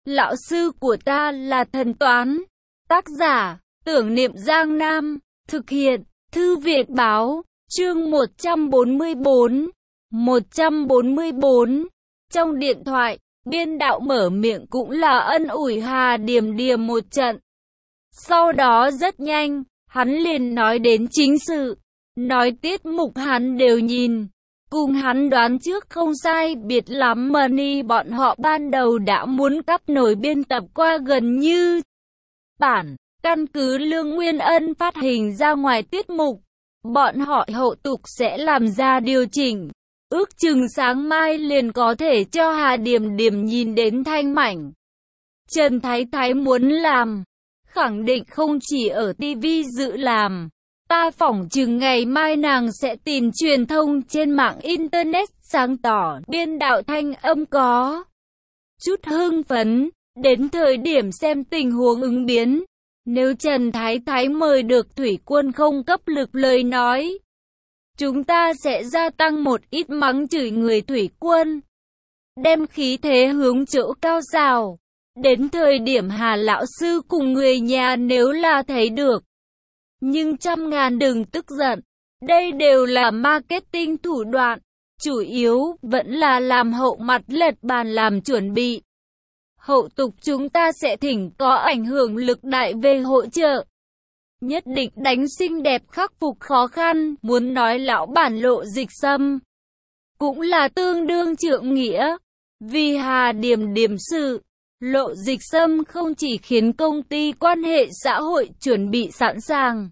Lão sư của ta là thần toán. Tác giả, Tưởng Niệm Giang Nam. Thực hiện, Thư viện Báo. Chương 144. 144. Trong điện thoại, biên đạo mở miệng cũng là ân ủi Hà Điềm Điềm một trận. Sau đó rất nhanh, hắn liền nói đến chính sự. Nói tiết mục hắn đều nhìn. Cùng hắn đoán trước không sai biệt lắm, Money bọn họ ban đầu đã muốn cắp nổi biên tập qua gần như bản. Căn cứ Lương Nguyên Ân phát hình ra ngoài tiết mục, bọn họ hậu tục sẽ làm ra điều chỉnh. Ước chừng sáng mai liền có thể cho Hà Điềm Điềm nhìn đến thanh mảnh. Trần Thái Thái muốn làm, khẳng định không chỉ ở TV dự làm. Ta phỏng chừng ngày mai nàng sẽ tìm truyền thông trên mạng Internet sáng tỏ. Biên đạo thanh âm có chút hưng phấn, đến thời điểm xem tình huống ứng biến. Nếu Trần Thái Thái mời được thủy quân không cấp lực lời nói, chúng ta sẽ gia tăng một ít mắng chửi người thủy quân, đem khí thế hướng chỗ cao rào. Đến thời điểm Hà lão sư cùng người nhà nếu là thấy được, nhưng trăm ngàn đừng tức giận, đây đều là marketing thủ đoạn, chủ yếu vẫn là làm hậu mặt lật bàn làm chuẩn bị. Hậu tục chúng ta sẽ thỉnh có ảnh hưởng lực đại về hỗ trợ. Nhất định đánh xinh đẹp khắc phục khó khăn, muốn nói lão bản Lộ Dịch Sâm cũng là tương đương trượng nghĩa. Vì Hà Điềm Điềm sự, Lộ Dịch Sâm không chỉ khiến công ty quan hệ xã hội chuẩn bị sẵn sàng,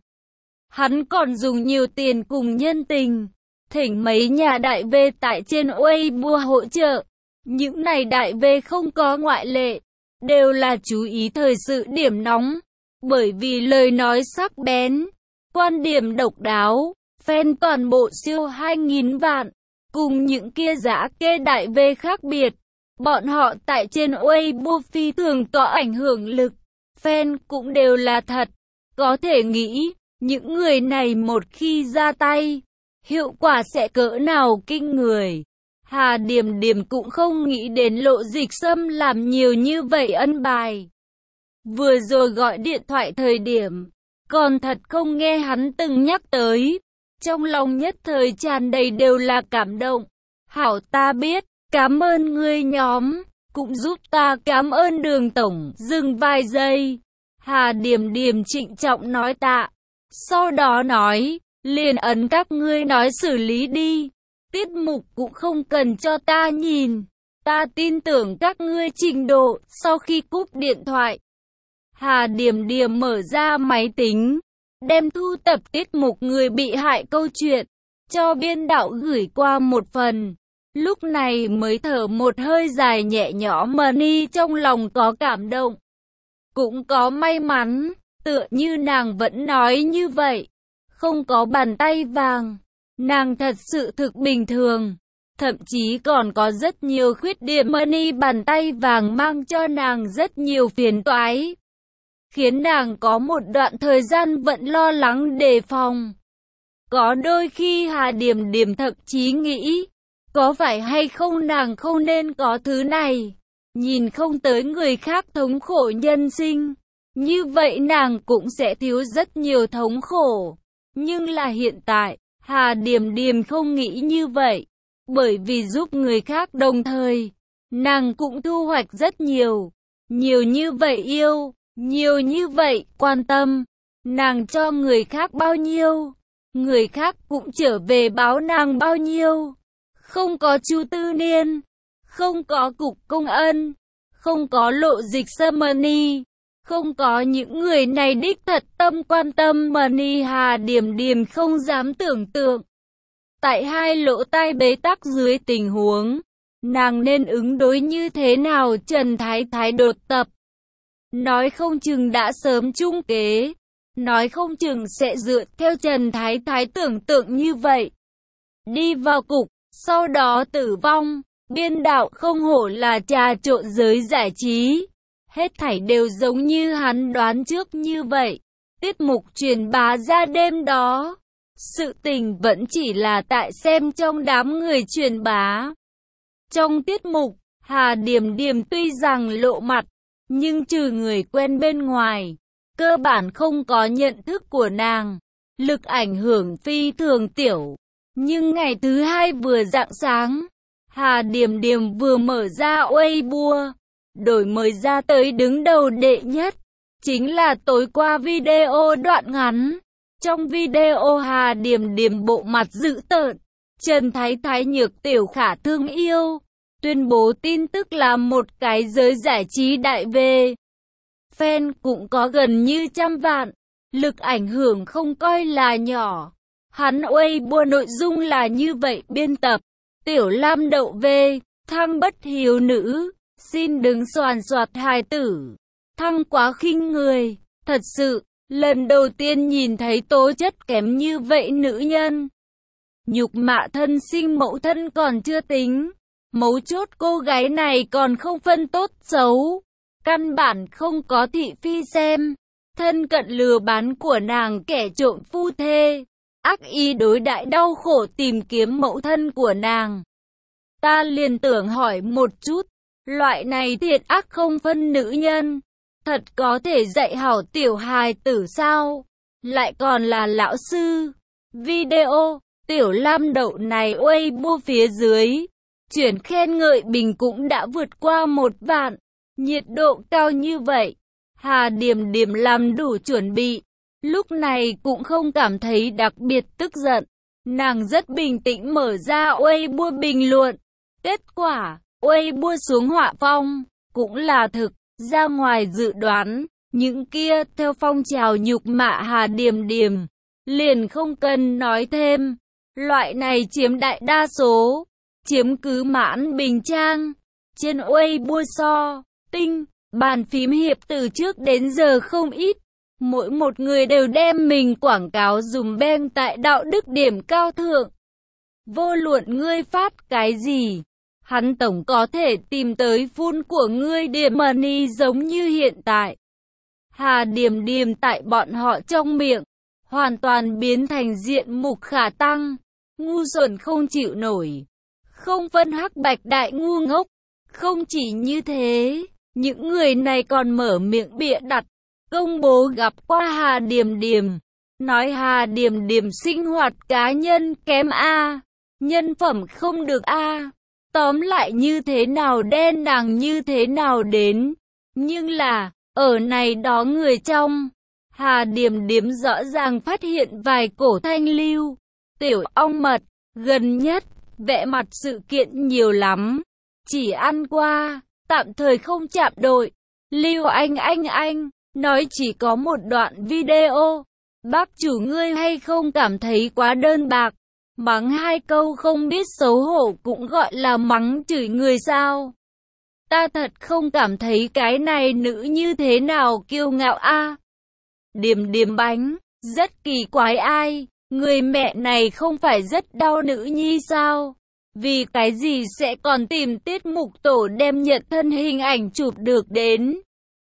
hắn còn dùng nhiều tiền cùng nhân tình, thỉnh mấy nhà đại V tại trên Weibo hỗ trợ. Những này đại V không có ngoại lệ, đều là chú ý thời sự điểm nóng, bởi vì lời nói sắc bén, quan điểm độc đáo, fan toàn bộ siêu 2.000 vạn, cùng những kia giã kê đại V khác biệt. Bọn họ tại trên Weibo phi thường có ảnh hưởng lực, fan cũng đều là thật, có thể nghĩ, những người này một khi ra tay, hiệu quả sẽ cỡ nào kinh người. Hà Điềm Điềm cũng không nghĩ đến Lộ Dịch Sâm làm nhiều như vậy ân bài. Vừa rồi gọi điện thoại thời điểm, còn thật không nghe hắn từng nhắc tới. Trong lòng nhất thời tràn đầy đều là cảm động. Hảo, ta biết, cảm ơn ngươi nhóm, cũng giúp ta cảm ơn Đường tổng. Dừng vài giây, Hà Điềm Điềm trịnh trọng nói tạ. Sau đó nói, liền ấn các ngươi nói xử lý đi. Tiết mục cũng không cần cho ta nhìn, ta tin tưởng các ngươi trình độ. Sau khi cúp điện thoại, Hà Điềm Điềm mở ra máy tính, đem thu tập tiết mục người bị hại câu chuyện, cho biên đạo gửi qua một phần. Lúc này mới thở một hơi dài nhẹ nhõm. Money trong lòng có cảm động, cũng có may mắn, tựa như nàng vẫn nói như vậy, không có bàn tay vàng. Nàng thật sự thực bình thường, thậm chí còn có rất nhiều khuyết điểm. Money bàn tay vàng mang cho nàng rất nhiều phiền toái, khiến nàng có một đoạn thời gian vẫn lo lắng đề phòng. Có đôi khi Hà Điềm Điềm thậm chí nghĩ, có phải hay không nàng không nên có thứ này, nhìn không tới người khác thống khổ nhân sinh, như vậy nàng cũng sẽ thiếu rất nhiều thống khổ. Nhưng là hiện tại, Hà Điềm Điềm không nghĩ như vậy, bởi vì giúp người khác đồng thời, nàng cũng thu hoạch rất nhiều. Nhiều như vậy yêu, nhiều như vậy quan tâm, nàng cho người khác bao nhiêu, người khác cũng trở về báo nàng bao nhiêu. Không có Chu Tư Niên, không có Cục Công Ân, không có Lộ Dịch Sâm, Money, không có những người này đích thật tâm quan tâm Money. Hà Điềm Điềm không dám tưởng tượng, tại hai lỗ tai bế tắc dưới tình huống, nàng nên ứng đối như thế nào. Trần Thái Thái đột tập, nói không chừng đã sớm chung kế, nói không chừng sẽ dựa theo Trần Thái Thái tưởng tượng như vậy, đi vào cục, sau đó tử vong. Biên đạo không hổ là trà trộn giới giải trí, hết thảy đều giống như hắn đoán trước như vậy. Tiết mục truyền bá ra đêm đó, sự tình vẫn chỉ là tại xem trong đám người truyền bá. Trong tiết mục, Hà Điềm Điềm tuy rằng lộ mặt, nhưng trừ người quen bên ngoài, cơ bản không có nhận thức của nàng. Lực ảnh hưởng phi thường tiểu. Nhưng ngày thứ hai vừa rạng sáng, Hà Điềm Điềm vừa mở ra Weibo, đổi mới ra tới đứng đầu đệ nhất. Chính là tối qua video đoạn ngắn. Trong video Hà Điềm Điềm bộ mặt dữ tợn, Trần Thái Thái nhược tiểu khả thương yêu, tuyên bố tin tức là một cái giới giải trí đại về. Fan cũng có gần như 100 vạn, lực ảnh hưởng không coi là nhỏ. Hắn Weibo nội dung là như vậy: biên tập, Tiểu Lam đậu về, Thăng bất hiếu nữ, xin đừng soàn soạt hài tử. Thăng quá khinh người, thật sự, lần đầu tiên nhìn thấy tố chất kém như vậy nữ nhân. Nhục mạ thân sinh mẫu thân còn chưa tính, mấu chốt cô gái này còn không phân tốt xấu. Căn bản không có thị phi xem, thân cận lừa bán của nàng kẻ trộm phu thê, ác ý đối đãi đau khổ tìm kiếm mẫu thân của nàng. Ta liền tưởng hỏi một chút, loại này thiện ác không phân nữ nhân, thật có thể dạy hảo tiểu hài tử sao? Lại còn là lão sư. Video, Tiểu Lam đậu này Weibo phía dưới, chuyển khen ngợi bình cũng đã vượt qua 1 vạn. Nhiệt độ cao như vậy, Hà Điềm Điềm làm đủ chuẩn bị, lúc này cũng không cảm thấy đặc biệt tức giận. Nàng rất bình tĩnh mở ra Weibo bình luận. Kết quả, Weibo xuống họa phong, cũng là thực, ra ngoài dự đoán, những kia theo phong trào nhục mạ Hà Điềm Điềm, liền không cần nói thêm. Loại này chiếm đại đa số, chiếm cứ mãn bình trang. Trên Weibo so, tinh, bàn phím hiệp từ trước đến giờ không ít. Mỗi một người đều đem mình quảng cáo dùm beng tại đạo đức điểm cao thượng. Vô luận ngươi phát cái gì, hắn tổng có thể tìm tới phun của ngươi điểm money giống như hiện tại. Hà Điềm Điềm tại bọn họ trong miệng, hoàn toàn biến thành diện mục khả tăng, ngu xuẩn không chịu nổi, không phân hắc bạch đại ngu ngốc. Không chỉ như thế, những người này còn mở miệng bịa đặt, công bố gặp qua Hà Điềm Điềm, nói Hà Điềm Điềm sinh hoạt cá nhân kém a, nhân phẩm không được a. Tóm lại như thế nào đen nàng như thế nào đến. Nhưng là, ở này đó người trong, Hà Điềm Điềm rõ ràng phát hiện vài cổ thanh lưu, tiểu ong mật, gần nhất, vẽ mặt sự kiện nhiều lắm. Chỉ ăn qua, tạm thời không chạm đội. Lưu anh, nói chỉ có một đoạn video. Bác chủ ngươi hay không cảm thấy quá đơn bạc? Mắng 2 câu không biết xấu hổ cũng gọi là mắng chửi người sao? Ta thật không cảm thấy cái này nữ như thế nào kiêu ngạo a. Điềm Điềm bánh, rất kỳ quái ai, người mẹ này không phải rất đau nữ nhi sao? Vì cái gì sẽ còn tìm tiết mục tổ đem nhận thân hình ảnh chụp được đến?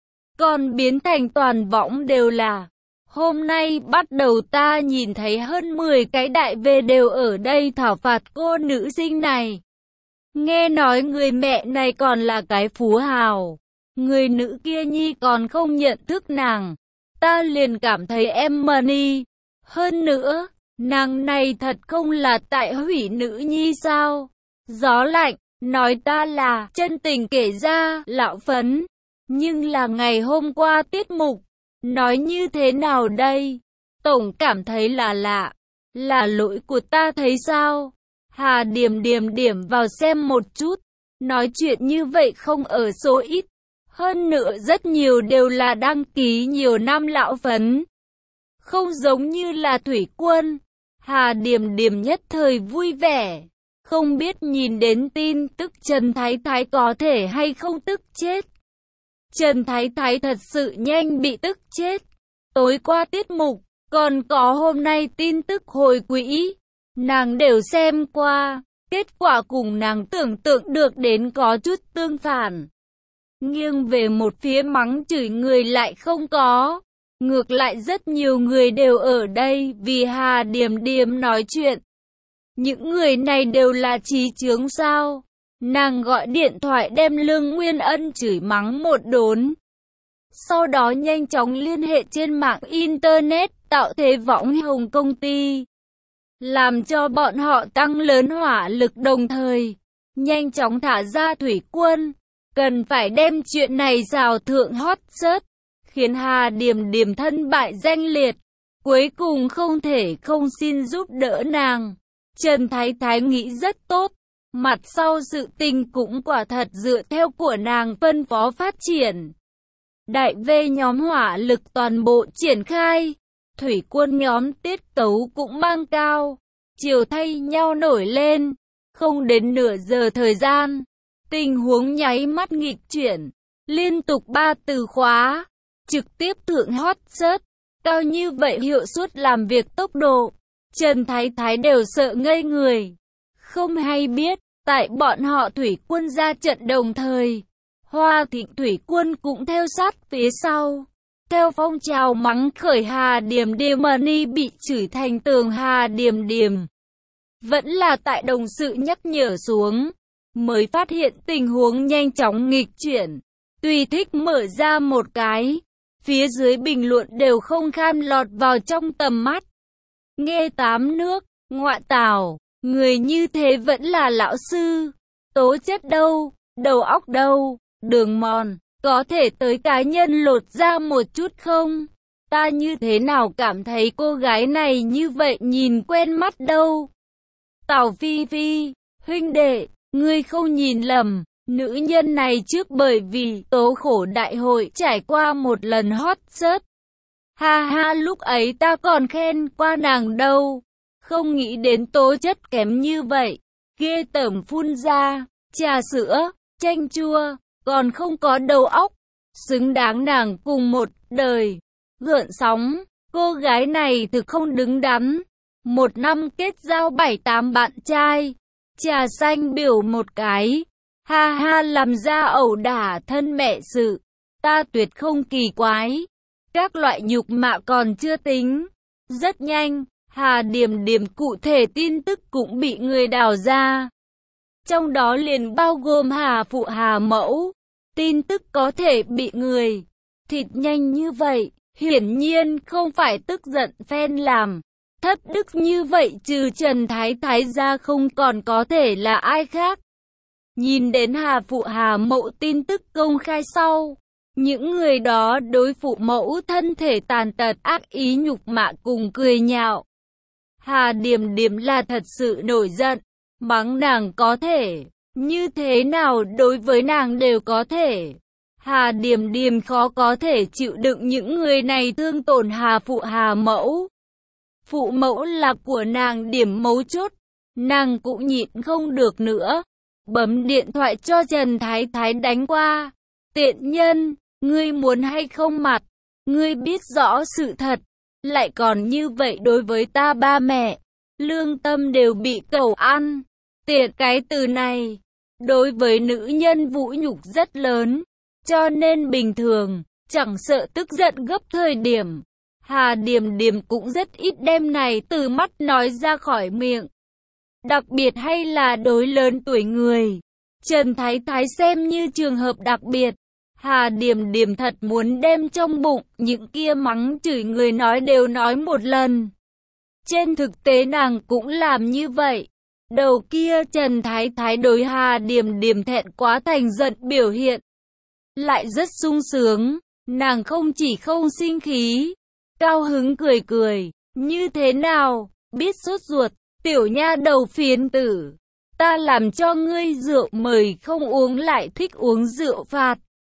Còn biến thành toàn võng đều là. Hôm nay bắt đầu ta nhìn thấy hơn 10 cái đại V đều ở đây thảo phạt cô nữ sinh này. Nghe nói người mẹ này còn là cái phú hào. Người nữ kia nhi còn không nhận thức nàng. Ta liền cảm thấy em money. Hơn nữa, nàng này thật không là tại hủy nữ nhi sao? Gió lạnh, nói ta là chân tình kể ra, lão phấn. Nhưng là ngày hôm qua tiết mục, nói như thế nào đây? Tổng cảm thấy là lạ, là lỗi của ta thấy sao? Hà Điềm Điềm điểm vào xem một chút, nói chuyện như vậy không ở số ít. Hơn nữa rất nhiều đều là đăng ký nhiều năm lão phấn. Không giống như là Thủy Quân. Hà Điềm Điềm nhất thời vui vẻ. Không biết nhìn đến tin tức Trần Thái Thái có thể hay không tức chết. Trần Thái Thái thật sự nhanh bị tức chết. Tối qua tiết mục, còn có hôm nay tin tức hồi quỹ. Nàng đều xem qua, kết quả cùng nàng tưởng tượng được đến có chút tương phản. Nghiêng về một phía mắng chửi người lại không có. Ngược lại rất nhiều người đều ở đây vì Hà Điềm Điềm nói chuyện. Những người này đều là trí chướng sao? Nàng gọi điện thoại đem Lương Nguyên Ân chửi mắng một đốn. sau đó nhanh chóng liên hệ trên mạng Internet, tạo thế võng hồng công ty, làm cho bọn họ tăng lớn hỏa lực đồng thời, nhanh chóng thả ra thủy quân, cần phải đem chuyện này rào thượng hot search, khiến Hà Điềm Điềm thân bại danh liệt, cuối cùng không thể không xin giúp đỡ nàng. Trần Thái Thái nghĩ rất tốt, mặt sau sự tình cũng quả thật dựa theo của nàng phân phó phát triển. Đại V nhóm hỏa lực toàn bộ triển khai, thủy quân nhóm tiết tấu cũng mang cao, chiều thay nhau nổi lên, không đến nửa giờ thời gian, tình huống nháy mắt nghịch chuyển, liên tục 3 từ khóa, trực tiếp thượng hot search, cao như vậy hiệu suất làm việc tốc độ, Trần Thái Thái đều sợ ngây người, không hay biết, tại bọn họ thủy quân ra trận đồng thời, Hoa Thịnh thủy quân cũng theo sát phía sau. Theo phong trào mắng khởi Hà Điềm Điềm Money bị chửi thành tường Hà Điềm Điềm. Vẫn là tại đồng sự nhắc nhở xuống, mới phát hiện tình huống nhanh chóng nghịch chuyển. Tùy thích mở ra một cái, phía dưới bình luận đều không khan lọt vào trong tầm mắt. Nghe tám nước, ngoại tảo, người như thế vẫn là lão sư. Tố chất đâu, đầu óc đâu, đường mòn, có thể tới cá nhân lột ra một chút không? Ta như thế nào cảm thấy cô gái này như vậy nhìn quen mắt đâu? Tào Phi Phi, huynh đệ, ngươi không nhìn lầm, nữ nhân này trước bởi vì tố khổ đại hội trải qua một lần hot search. Ha ha, lúc ấy ta còn khen qua nàng đâu, không nghĩ đến tố chất kém như vậy, ghê tởm phun ra, trà sữa, chanh chua, còn không có đầu óc, xứng đáng nàng cùng một đời. Gợn sóng, cô gái này thực không đứng đắn, một năm kết giao 7-8 bạn trai, trà xanh biểu một cái, ha ha làm ra ẩu đả thân mẹ sự, ta tuyệt không kỳ quái. Các loại nhục mạ còn chưa tính, rất nhanh, Hà Điềm Điềm cụ thể tin tức cũng bị người đào ra. Trong đó liền bao gồm Hà Phụ Hà Mẫu, tin tức có thể bị người thịt nhanh như vậy, hiển nhiên không phải tức giận phen làm. Thất đức như vậy trừ Trần Thái Thái ra không còn có thể là ai khác. Nhìn đến Hà Phụ Hà Mẫu tin tức công khai sau, những người đó đối phụ mẫu thân thể tàn tật ác ý nhục mạ cùng cười nhạo. Hà Điềm Điềm là thật sự nổi giận, mắng nàng có thể, như thế nào đối với nàng đều có thể. Hà Điềm Điềm khó có thể chịu đựng những người này thương tổn Hà Phụ Hà Mẫu. Phụ mẫu là của nàng điểm mấu chốt, nàng cũng nhịn không được nữa. Bấm điện thoại cho Trần Thái Thái đánh qua. Tiện nhân, ngươi muốn hay không mặt, ngươi biết rõ sự thật, lại còn như vậy đối với ta ba mẹ, lương tâm đều bị cẩu ăn. Tiện cái từ này, đối với nữ nhân vũ nhục rất lớn, cho nên bình thường, chẳng sợ tức giận gấp thời điểm. Hà Điềm Điềm cũng rất ít đem này từ mắt nói ra khỏi miệng. Đặc biệt hay là đối lớn tuổi người, Trần Thái Thái xem như trường hợp đặc biệt. Hà Điềm Điềm thật muốn đem trong bụng những kia mắng chửi người nói đều nói một lần. Trên thực tế nàng cũng làm như vậy. Đầu kia Trần Thái Thái đối Hà Điềm Điềm thẹn quá thành giận biểu hiện lại rất sung sướng, nàng không chỉ không sinh khí, cao hứng cười cười, như thế nào, biết sốt ruột, tiểu nha đầu phiến tử, ta làm cho ngươi rượu mời không uống lại thích uống rượu phạt.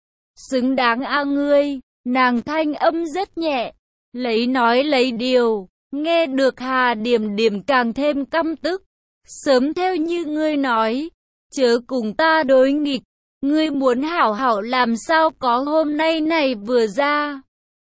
Xứng đáng a ngươi, nàng thanh âm rất nhẹ, lấy nói lấy điều, nghe được Hà Điềm Điềm càng thêm căm tức. Sớm theo như ngươi nói, chớ cùng ta đối nghịch, ngươi muốn hảo hảo làm sao có hôm nay này vừa ra.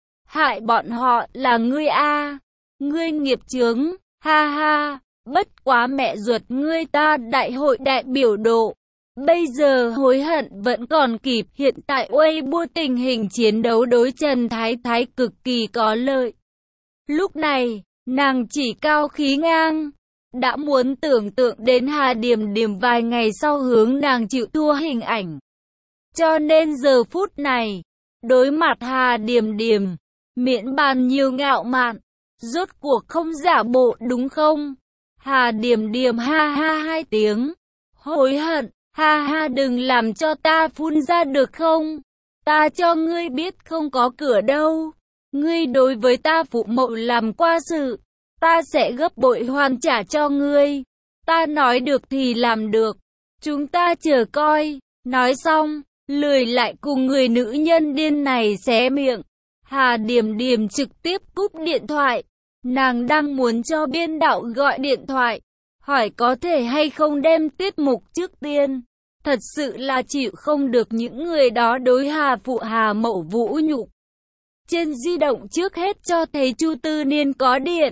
Hại bọn họ là ngươi a, ngươi nghiệp chướng, ha ha, bất quá mẹ ruột ngươi ta đại hội đại biểu độ. Bây giờ hối hận vẫn còn kịp, hiện tại Weibo tình hình chiến đấu đối Trần Thái Thái cực kỳ có lợi. Lúc này, nàng chỉ cao khí ngang, đã muốn tưởng tượng đến Hà Điềm Điềm vài ngày sau hướng nàng chịu thua hình ảnh. Cho nên giờ phút này, Đối mặt Hà Điềm Điềm, miễn bàn nhiều ngạo mạn, rốt cuộc không giả bộ đúng không? Hà Điềm Điềm ha ha hai tiếng, hối hận, ha ha đừng làm cho ta phun ra được không? Ta cho ngươi biết không có cửa đâu. Ngươi đối với ta phụ mẫu làm qua sự, ta sẽ gấp bội hoàn trả cho ngươi. Ta nói được thì làm được, chúng ta chờ coi. Nói xong, lười lại cùng người nữ nhân điên này xé miệng. Hà Điềm Điềm trực tiếp cúp điện thoại. Nàng đang muốn cho biên đạo gọi điện thoại, hỏi có thể hay không đem tiết mục trước tiên. Thật sự là chịu không được những người đó đối Hà phụ Hà mẫu vũ nhục. Trên di động trước hết cho thấy Chu Tư Niên có điện.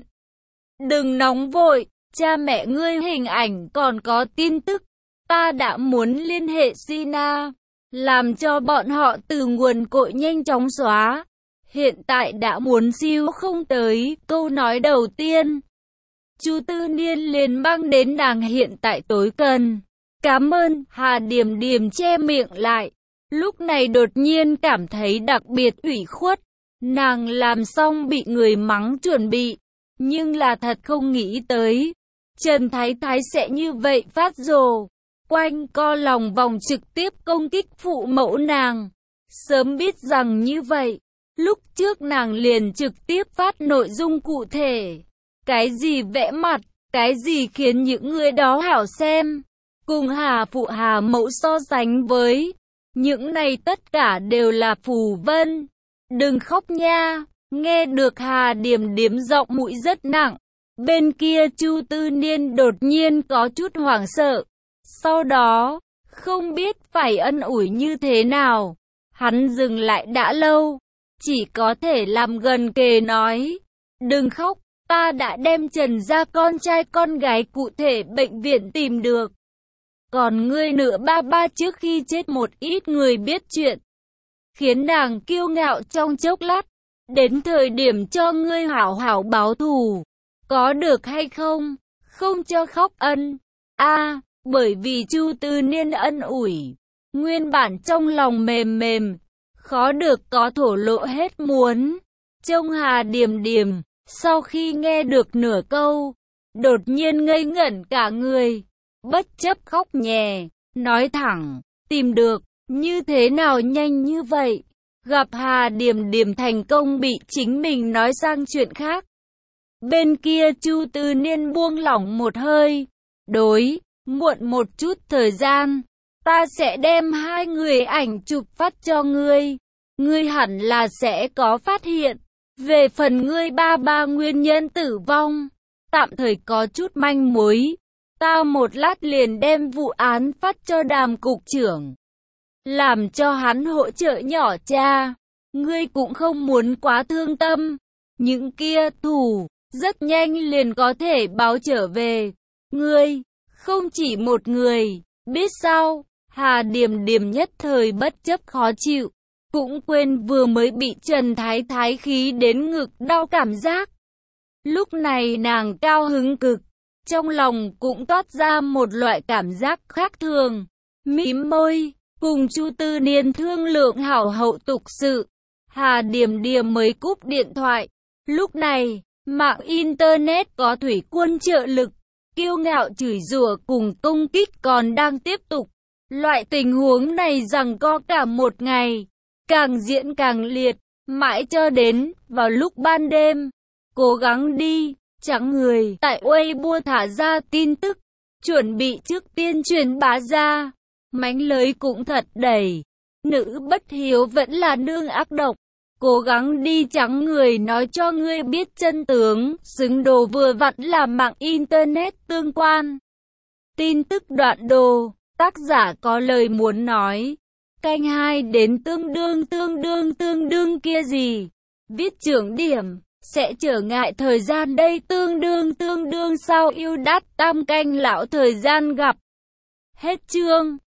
Đừng nóng vội, cha mẹ ngươi hình ảnh còn có tin tức. Ta đã muốn liên hệ Sina, làm cho bọn họ từ nguồn cội nhanh chóng xóa. Hiện tại đã muốn siêu không tới, câu nói đầu tiên. Chu Tư Niên liền mang đến nàng hiện tại tối cần. Cảm ơn, Hà Điềm Điềm che miệng lại. Lúc này đột nhiên cảm thấy đặc biệt ủy khuất. Nàng làm xong bị người mắng chuẩn bị, nhưng là thật không nghĩ tới. Trần Thái Thái sẽ như vậy phát rồ, quanh co lòng vòng trực tiếp công kích phụ mẫu nàng. Sớm biết rằng như vậy, lúc trước nàng liền trực tiếp phát nội dung cụ thể. Cái gì vẽ mặt, cái gì khiến những người đó hảo xem, cùng Hà phụ Hà mẫu so sánh với. Những này tất cả đều là phù vân. Đừng khóc nha, nghe được Hà Điềm Điềm giọng mũi rất nặng. Bên kia Chu Tư Niên đột nhiên có chút hoảng sợ. Sau đó, không biết phải ân ủi như thế nào. Hắn dừng lại đã lâu, chỉ có thể làm gần kề nói. Đừng khóc, ta đã đem Trần gia con trai con gái cụ thể bệnh viện tìm được. Còn ngươi nữa ba ba trước khi chết một ít người biết chuyện, khiến nàng kiêu ngạo trong chốc lát. Đến thời điểm cho ngươi hảo hảo báo thù, có được hay không? Không cho khóc ân. Bởi vì Chu Tư Niên ân ủi, nguyên bản trong lòng mềm mềm, khó được có thổ lộ hết muốn. Trông Hà Điềm Điềm, sau khi nghe được nửa câu, đột nhiên ngây ngẩn cả người, bất chấp khóc nhè, nói thẳng, tìm được, như thế nào nhanh như vậy? Gặp Hà Điềm Điềm thành công bị chính mình nói sang chuyện khác. Bên kia Chu Tư Niên buông lỏng một hơi, muộn một chút thời gian, ta sẽ đem hai người ảnh chụp phát cho ngươi. Ngươi hẳn là sẽ có phát hiện. Về phần ngươi ba ba nguyên nhân tử vong, tạm thời có chút manh mối. Ta một lát liền đem vụ án phát cho Đàm cục trưởng, làm cho hắn hỗ trợ nhỏ cha. Ngươi cũng không muốn quá thương tâm. Những kia thù, rất nhanh liền có thể báo trở về. Ngươi, không chỉ một người, biết sao? Hà Điềm Điềm nhất thời bất chấp khó chịu, cũng quên vừa mới bị Trần Thái Thái khí đến ngực đau cảm giác. Lúc này nàng cao hứng cực, trong lòng cũng toát ra một loại cảm giác khác thường. Mím môi, cùng Chu Tư Niên thương lượng hảo hậu tục sự. Hà Điềm Điềm mới cúp điện thoại. Lúc này, mạng Internet có thủy quân trợ lực, kiêu ngạo chửi rủa cùng công kích còn đang tiếp tục. Loại tình huống này giằng co cả một ngày, càng diễn càng liệt, mãi cho đến vào lúc ban đêm. Cố gắng đi, chẳng người tại Weibo thả ra tin tức, chuẩn bị trước tiên truyền bá ra. Mánh lưới cũng thật đầy, nữ bất hiếu vẫn là nương ác độc. Cố gắng đi, trắng người nói cho ngươi biết chân tướng, xứng đồ vừa vặn là mạng Internet tương quan. Tin tức đoạn đồ, tác giả có lời muốn nói. Canh 2 đến tương đương kia gì? Viết trưởng điểm, sẽ trở ngại thời gian đây tương đương sao yêu đắt tam canh lão thời gian gặp. Hết chương.